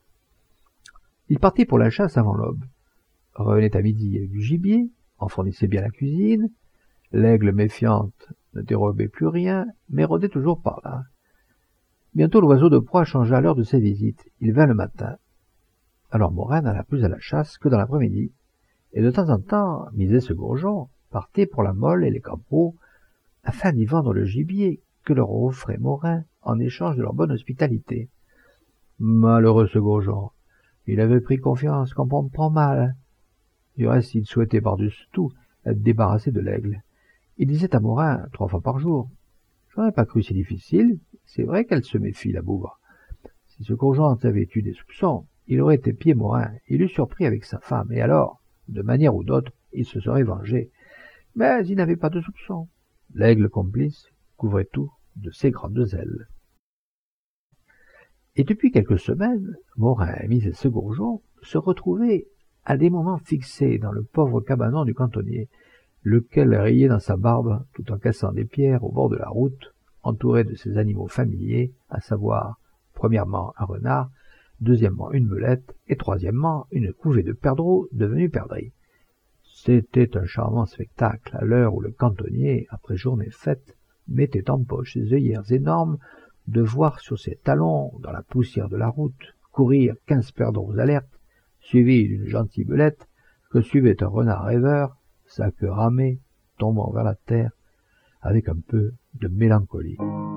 Il partit pour la chasse avant l'aube, revenait à midi avec du gibier, en fournissait bien la cuisine. L'aigle méfiante ne dérobait plus rien, mais rôdait toujours par là. Bientôt l'oiseau de proie changea l'heure de ses visites. Il vint le matin. Alors Morin n'alla plus à la chasse que dans l'après-midi, et de temps en temps, misait ce gourgeon, partait pour la Mole et les Campeaux, afin d'y vendre le gibier que leur offrait Morin en échange de leur bonne hospitalité. Malheureux ce gourgeon, il avait pris confiance qu'on comprend mal. Du reste, il souhaitait par-dessus tout être débarrassé de l'aigle. Il disait à Morin trois fois par jour: « J'aurais pas cru si difficile, c'est vrai qu'elle se méfie, la bougre. » Si ce gourgeon avait eu des soupçons, il aurait épié Morin, il l'eût surpris avec sa femme, et alors, de manière ou d'autre, il se serait vengé. Mais il n'avait pas de soupçons. L'aigle complice couvrait tout de ses grandes ailes. Et depuis quelques semaines, Morin et misé ce gourgeon se retrouvaient à des moments fixés dans le pauvre cabanon du cantonnier, lequel riait dans sa barbe tout en cassant des pierres au bord de la route, entouré de ses animaux familiers, à savoir, premièrement un renard, deuxièmement une belette, et troisièmement une couvée de perdreaux devenus perdrix. C'était un charmant spectacle à l'heure où le cantonnier, après journée faite, mettait en poche ses œillères énormes, de voir sur ses talons, dans la poussière de la route, courir quinze perdreaux alertes, suivis d'une gentille belette, que suivait un renard rêveur, sa queue ramée, tombant vers la terre, avec un peu de mélancolie.